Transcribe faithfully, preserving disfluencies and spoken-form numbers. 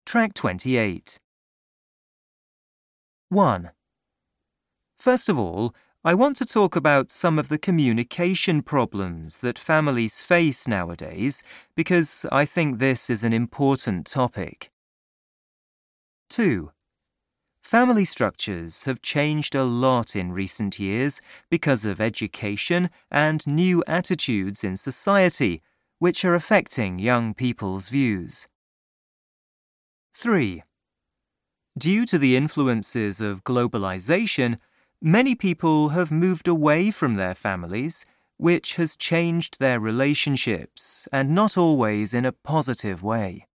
Track twenty-eight. one. First of all, I want to talk about some of the communication problems that families face nowadays because I think this is an important topic. two. Family structures have changed a lot in recent years because of education and new attitudes in society, which are affecting young people's views. three. Due to the influences of globalization, many people have moved away from their families, which has changed their relationships, and not always in a positive way.